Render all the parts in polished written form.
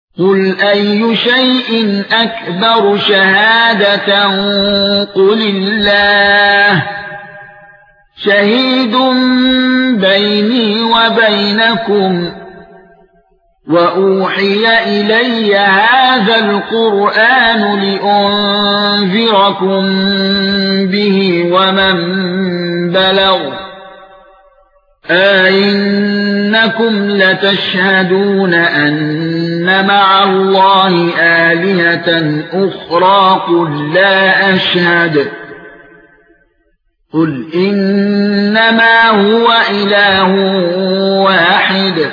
قُلْ أَيُّ شَيْءٍ أَكْبَرُ شَهَادَةً قُلِ اللَّهُ شَهِيدٌ بَيْنِي وَبَيْنَكُمْ وَأُوحِيَ إِلَيَّ هَذَا الْقُرْآنُ لِأُنذِرَكُم بِهِ وَمَن بَلَغَ أَئِنَّكُمْ لَتَشْهَدُونَ أَنَّ مَعَ اللَّهِ آلِهَةً أُخْرَى قُل لَّا أَشْهَدُ قُلْ إِنَّمَا هُوَ إِلَٰهٌ وَاحِدٌ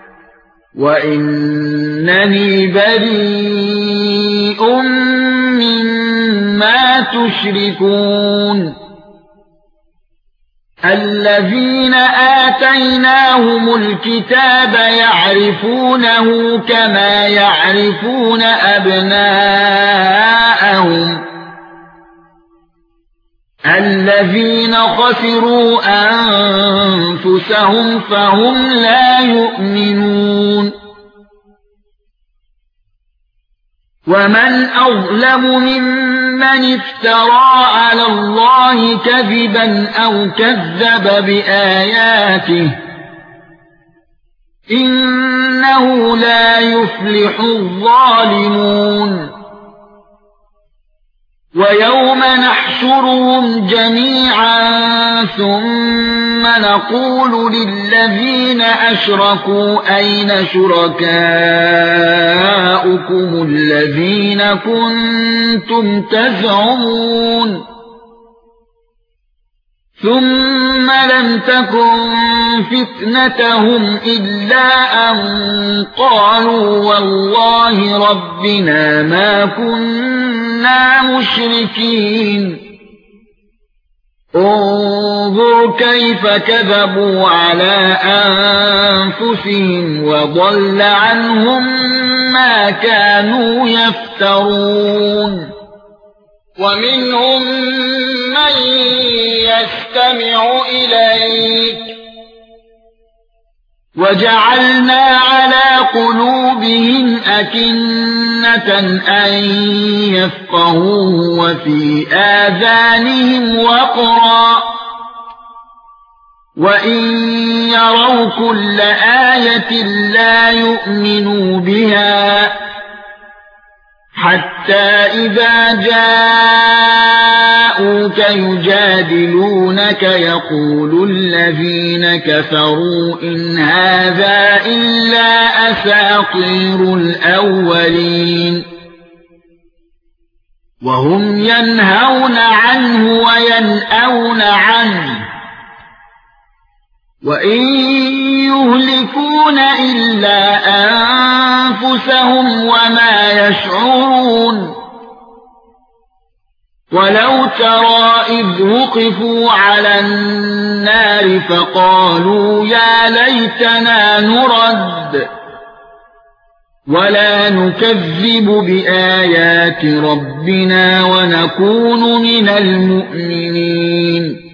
وَإِنَّنِي بَرِيءٌ مِّمَّا تُشْرِكُونَ الَّذِينَ آتَيْنَاهُمُ الْكِتَابَ يَعْرِفُونَهُ كَمَا يَعْرِفُونَ أَبْنَاءَهُمُ الَّذِينَ خَسِرُوا أَنفُسَهُمْ فَهُمْ لَا يُؤْمِنُونَ وَمَنْ أَظْلَمُ مِمَّنِ افْتَرَى عَلَى اللَّهِ كَذِبًا أَوْ كَذَّبَ بِآيَاتِهِ إِنَّهُ لَا يُفْلِحُ الظَّالِمُونَ وَيَوْمَ نَحْشُرُهُمْ جَمِيعًا ثُمَّ نَقُولُ لِلَّذِينَ أَشْرَكُوا أَيْنَ شُرَكَاؤُكُمُ الَّذِينَ كُنتُمْ تَزْعُمُونَ ثُمَّ لَمْ تَكُنْ فِتْنَتُهُمْ إِلَّا أَن قَالُوا وَاللَّهِ رَبِّنَا مَا كُنَّا مُشْرِكِينَ انظُرْ كَيْفَ كَذَبُوا عَلَى أَنفُسِهِمْ وَضَلَّ عَنْهُمْ مَا كَانُوا يَفْتَرُونَ وَمِنْهُمْ مَن يَسْتَمِعُ إِلَيْكَ وَجَعَلْنَا عَلَى قُلُوبِهِمْ أَكِنَّةً أَن يَفْقَهُوهُ وَفِي آذَانِهِمْ وَقْرًا وَإِن يَرَوْا كُلَّ آيَةٍ لَّا يُؤْمِنُوا بِهَا حَتَّى إِذَا جَاءُوكَ يُجَادِلُونَكَ يَقُولُ الَّذِينَ كَفَرُوا إِنْ هَذَا إِلَّا أَسَاطِيرُ الْأَوَّلِينَ وَهُمْ يَنْهَوْنَ عَنْهُ وَيَنْأَوْنَ عَنْهُ وَإِن يُهْلِكُونَ إِلَّا أَنفُسَهُمْ وَمَا يَشْعُرُونَ وَلَوْ تَرَى إِذْ وُقِفُوا عَلَى النَّارِ فَقَالُوا يَا لَيْتَنَا نُرَدُّ وَلَا نُكَذِّبُ بِآيَاتِ رَبِّنَا وَنَكُونَ مِنَ الْمُؤْمِنِينَ